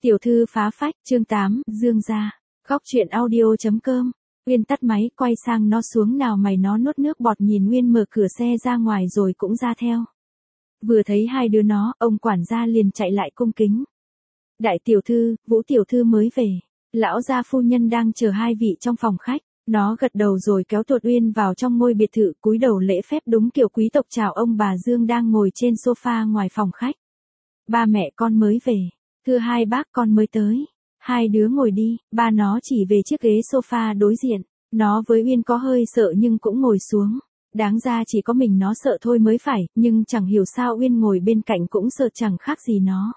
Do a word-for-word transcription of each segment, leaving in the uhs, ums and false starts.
Tiểu thư phá phách, chương tám, Dương gia. Góc truyện audio chấm com. Uyên tắt máy, quay sang nó xuống nào mày nó nuốt nước bọt nhìn Uyên mở cửa xe ra ngoài rồi cũng ra theo. Vừa thấy hai đứa nó, ông quản gia liền chạy lại cung kính. Đại tiểu thư, Vũ tiểu thư mới về. Lão gia phu nhân đang chờ hai vị trong phòng khách. Nó gật đầu rồi kéo tuột Uyên vào trong ngôi biệt thự, cúi đầu lễ phép đúng kiểu quý tộc chào ông bà Dương đang ngồi trên sofa ngoài phòng khách. Ba mẹ con mới về. Thưa hai bác con mới tới. Hai đứa ngồi đi, ba nó chỉ về chiếc ghế sofa đối diện. Nó với Uyên có hơi sợ nhưng cũng ngồi xuống. Đáng ra chỉ có mình nó sợ thôi mới phải, nhưng chẳng hiểu sao Uyên ngồi bên cạnh cũng sợ chẳng khác gì nó.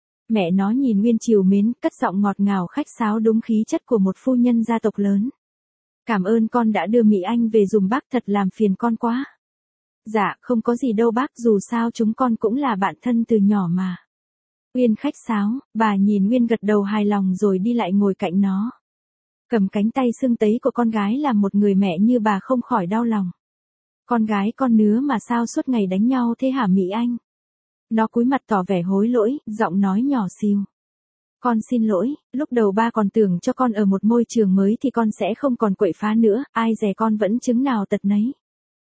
Mẹ nó nhìn Uyên trìu mến, cất giọng ngọt ngào khách sáo đúng khí chất của một phu nhân gia tộc lớn. Cảm ơn con đã đưa Mỹ Anh về dùm bác, thật làm phiền con quá. Dạ, không có gì đâu bác, dù sao chúng con cũng là bạn thân từ nhỏ mà. Uyên khách sáo, bà nhìn Uyên gật đầu hài lòng rồi đi lại ngồi cạnh nó. Cầm cánh tay sưng tấy của con gái làm một người mẹ như bà không khỏi đau lòng. Con gái con nứa mà sao suốt ngày đánh nhau thế hả Mỹ Anh? Nó cúi mặt tỏ vẻ hối lỗi, giọng nói nhỏ xíu. Con xin lỗi, lúc đầu ba còn tưởng cho con ở một môi trường mới thì con sẽ không còn quậy phá nữa, ai dè con vẫn chứng nào tật nấy.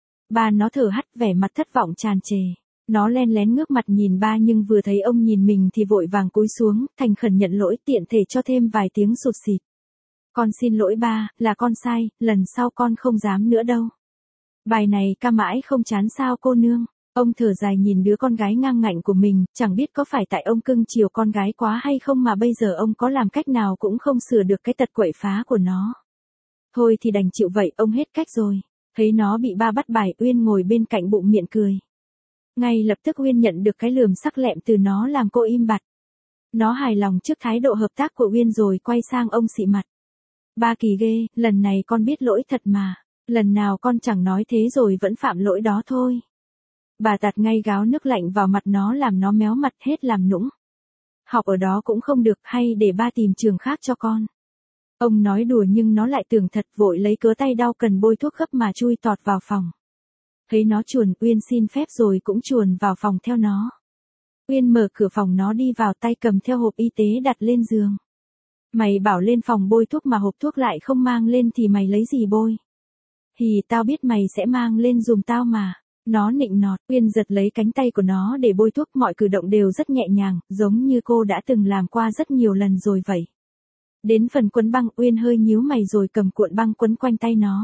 Ba nó thở hắt vẻ mặt thất vọng tràn trề. Nó len lén ngước mặt nhìn ba nhưng vừa thấy ông nhìn mình thì vội vàng cúi xuống, thành khẩn nhận lỗi tiện thể cho thêm vài tiếng sụt sịt. Con xin lỗi ba, là con sai, lần sau con không dám nữa đâu. Bài này ca mãi không chán sao cô nương. Ông thở dài nhìn đứa con gái ngang ngạnh của mình, chẳng biết có phải tại ông cưng chiều con gái quá hay không mà bây giờ ông có làm cách nào cũng không sửa được cái tật quậy phá của nó. Thôi thì đành chịu vậy, ông hết cách rồi. Thấy nó bị ba bắt bài, Uyên ngồi bên cạnh bụng miệng cười. Ngay lập tức Uyên nhận được cái lườm sắc lẹm từ nó làm cô im bặt. Nó hài lòng trước thái độ hợp tác của Uyên rồi quay sang ông xị mặt. Ba kỳ ghê, lần này con biết lỗi thật mà. Lần nào con chẳng nói thế rồi vẫn phạm lỗi đó thôi. Bà tạt ngay gáo nước lạnh vào mặt nó làm nó méo mặt hết làm nũng. Học ở đó cũng không được, hay để ba tìm trường khác cho con. Ông nói đùa nhưng nó lại tưởng thật, vội lấy cớ tay đau cần bôi thuốc gấp mà chui tọt vào phòng. Thấy nó chuồn, Uyên xin phép rồi cũng chuồn vào phòng theo nó. Uyên mở cửa phòng nó đi vào, tay cầm theo hộp y tế đặt lên giường. Mày bảo lên phòng bôi thuốc mà hộp thuốc lại không mang lên thì mày lấy gì bôi? Thì tao biết mày sẽ mang lên giùm tao mà. Nó nịnh nọt. Uyên giật lấy cánh tay của nó để bôi thuốc, mọi cử động đều rất nhẹ nhàng, giống như cô đã từng làm qua rất nhiều lần rồi vậy. Đến phần quấn băng, Uyên hơi nhíu mày rồi cầm cuộn băng quấn quanh tay nó.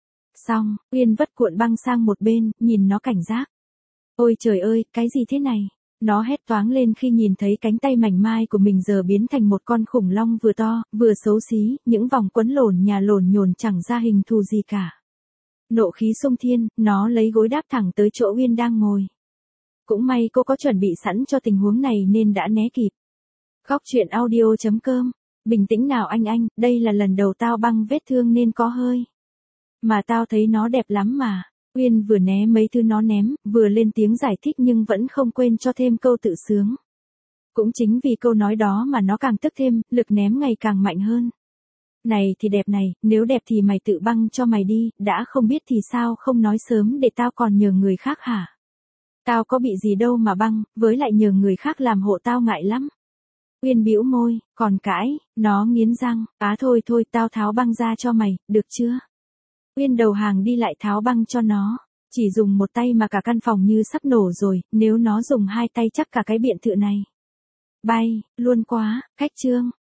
Xong, Uyên vất cuộn băng sang một bên, nhìn nó cảnh giác. Ôi trời ơi, cái gì thế này? Nó hét toáng lên khi nhìn thấy cánh tay mảnh mai của mình giờ biến thành một con khủng long vừa to, vừa xấu xí, những vòng quấn lổn nhà lổn nhổn chẳng ra hình thù gì cả. Nộ khí xông thiên, nó lấy gối đáp thẳng tới chỗ Uyên đang ngồi. Cũng may cô có chuẩn bị sẵn cho tình huống này nên đã né kịp. Góc truyện audio chấm com. Bình tĩnh nào anh anh, đây là lần đầu tao băng vết thương nên có hơi. Mà tao thấy nó đẹp lắm mà. Uyên vừa né mấy thứ nó ném, vừa lên tiếng giải thích nhưng vẫn không quên cho thêm câu tự sướng. Cũng chính vì câu nói đó mà nó càng tức thêm, lực ném ngày càng mạnh hơn. Này thì đẹp này, nếu đẹp thì mày tự băng cho mày đi, đã không biết thì sao không nói sớm để tao còn nhờ người khác hả? Tao có bị gì đâu mà băng, với lại nhờ người khác làm hộ tao ngại lắm. Uyên bĩu môi, còn cãi, nó nghiến răng, á thôi thôi tao tháo băng ra cho mày, được chưa? Uyên đầu hàng đi lại tháo băng cho nó, chỉ dùng một tay mà cả căn phòng như sắp nổ rồi, nếu nó dùng hai tay chắc cả cái biệt thự này bay, luôn quá, cách chương.